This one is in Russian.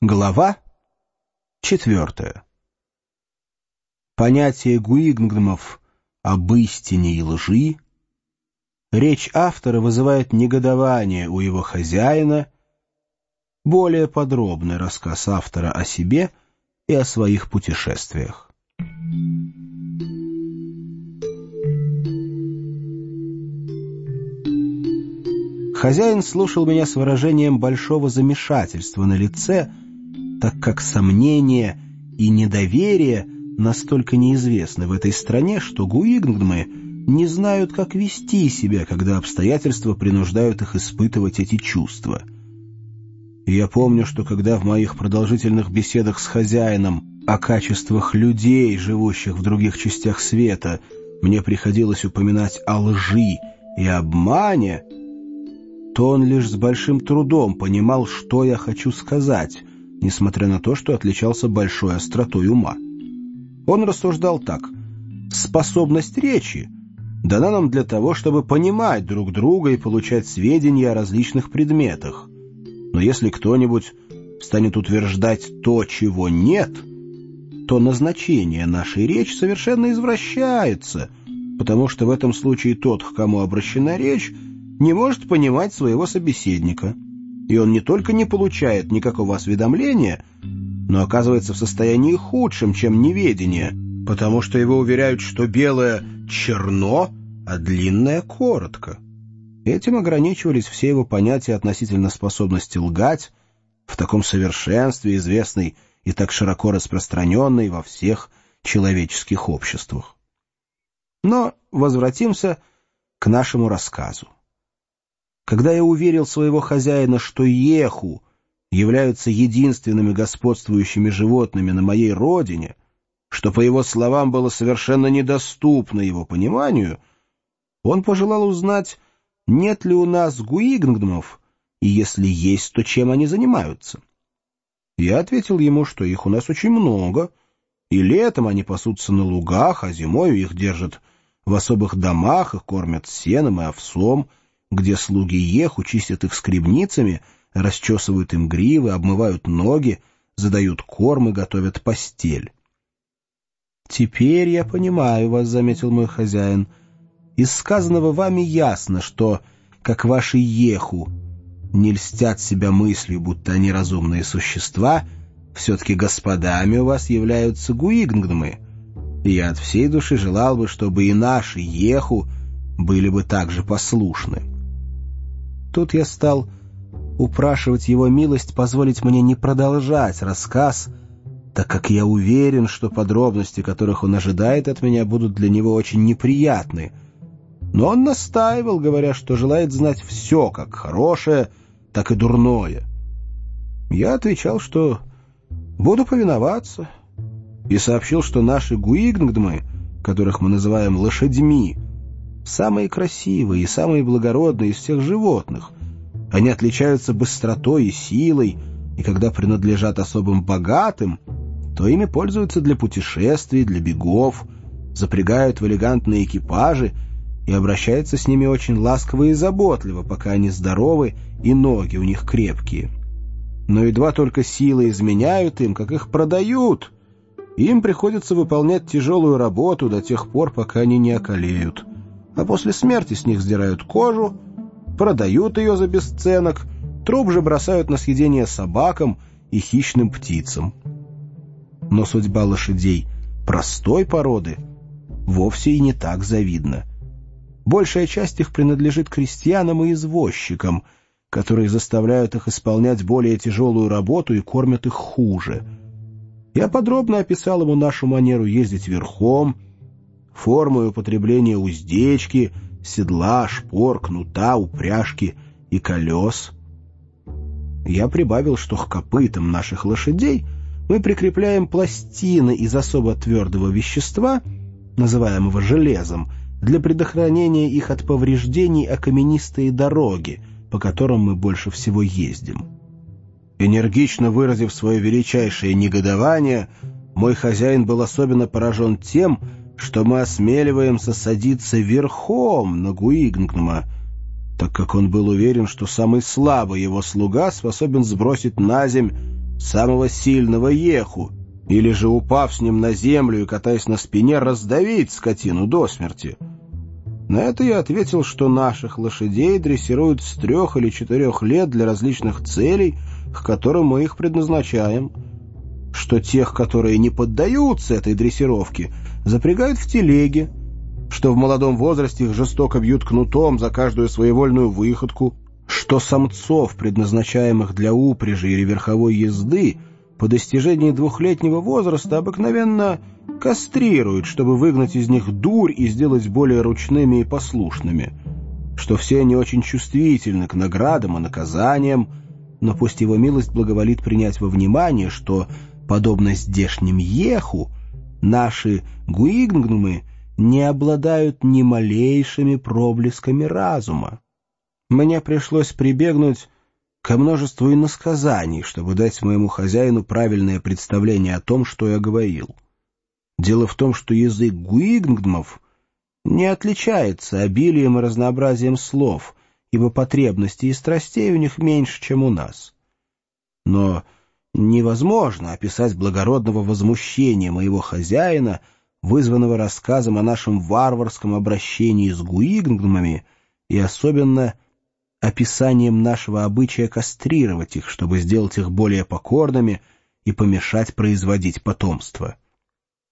Глава 4. Понятие Гуигнгмов об истине и лжи, речь автора вызывает негодование у его хозяина, более подробный рассказ автора о себе и о своих путешествиях. Хозяин слушал меня с выражением большого замешательства на лице, так как сомнения и недоверие настолько неизвестны в этой стране, что гуигнгмы не знают, как вести себя, когда обстоятельства принуждают их испытывать эти чувства. И я помню, что когда в моих продолжительных беседах с хозяином о качествах людей, живущих в других частях света, мне приходилось упоминать о лжи и обмане, то он лишь с большим трудом понимал, что я хочу сказать, несмотря на то, что отличался большой остротой ума. Он рассуждал так: способность речи дана нам для того, чтобы понимать друг друга и получать сведения о различных предметах. Но если кто-нибудь станет утверждать то, чего нет, то назначение нашей речи совершенно извращается, потому что в этом случае тот, к кому обращена речь, не может понимать своего собеседника, и он не только не получает никакого осведомления, но оказывается в состоянии худшем, чем неведение, потому что его уверяют, что белое черно, а длинное коротко. Этим ограничивались все его понятия относительно способности лгать в таком совершенстве, известной и так широко распространенной во всех человеческих обществах. Но возвратимся к нашему рассказу. Когда я уверил своего хозяина, что еху являются единственными господствующими животными на моей родине, что, по его словам, было совершенно недоступно его пониманию, он пожелал узнать, нет ли у нас гуигнгмов, и если есть, то чем они занимаются. Я ответил ему, что их у нас очень много, и летом они пасутся на лугах, а зимою их держат в особых домах, их кормят сеном и овсом, где слуги еху чистят их скребницами, расчесывают им гривы, обмывают ноги, задают корм и готовят постель. «Теперь я понимаю вас», — заметил мой хозяин. «Из сказанного вами ясно, что, как ваши еху не льстят себя мыслью, будто они разумные существа, все-таки господами у вас являются гуигнгмы. И я от всей души желал бы, чтобы и наши еху были бы так же послушны». Тут я стал упрашивать его милость позволить мне не продолжать рассказ, так как я уверен, что подробности, которых он ожидает от меня, будут для него очень неприятны. Но он настаивал, говоря, что желает знать все, как хорошее, так и дурное. Я отвечал, что буду повиноваться, и сообщил, что наши гуигнгмы, которых мы называем лошадьми, самые красивые и самые благородные из всех животных. Они отличаются быстротой и силой, и когда принадлежат особым богатым, то ими пользуются для путешествий, для бегов, запрягают в элегантные экипажи и обращаются с ними очень ласково и заботливо, пока они здоровы и ноги у них крепкие. Но едва только силы изменяют им, как их продают, им приходится выполнять тяжелую работу до тех пор, пока они не околеют. А после смерти с них сдирают кожу, продают ее за бесценок, труп же бросают на съедение собакам и хищным птицам. Но судьба лошадей простой породы вовсе и не так завидна. Большая часть их принадлежит крестьянам и извозчикам, которые заставляют их исполнять более тяжелую работу и кормят их хуже. Я подробно описал ему нашу манеру ездить верхом, форму и употребление уздечки, седла, шпор, кнута, упряжки и колес. Я прибавил, что к копытам наших лошадей мы прикрепляем пластины из особо твердого вещества, называемого железом, для предохранения их от повреждений о каменистые дороги, по которым мы больше всего ездим. Энергично выразив свое величайшее негодование, мой хозяин был особенно поражен тем, что мы осмеливаемся садиться верхом на гуигнгма, так как он был уверен, что самый слабый его слуга способен сбросить на земь самого сильного еху, или же, упав с ним на землю и катаясь на спине, раздавить скотину до смерти. На это я ответил, что наших лошадей дрессируют с 3 или 4 лет для различных целей, к которым мы их предназначаем, что тех, которые не поддаются этой дрессировке, запрягают в телеги, что в молодом возрасте их жестоко бьют кнутом за каждую своевольную выходку, что самцов, предназначаемых для упряжи или верховой езды, по достижении 2-летнего возраста обыкновенно кастрируют, чтобы выгнать из них дурь и сделать более ручными и послушными, что все они очень чувствительны к наградам и наказаниям, но пусть его милость благоволит принять во внимание, что, подобно здешним еху, наши гуигнгнумы не обладают ни малейшими проблесками разума. Мне пришлось прибегнуть ко множеству иносказаний, чтобы дать моему хозяину правильное представление о том, что я говорил. Дело в том, что язык гуигнгдмов не отличается обилием и разнообразием слов, ибо потребностей и страстей у них меньше, чем у нас. Но невозможно описать благородного возмущения моего хозяина, вызванного рассказом о нашем варварском обращении с гуигнгдмами и особенно описанием нашего обычая кастрировать их, чтобы сделать их более покорными и помешать производить потомство.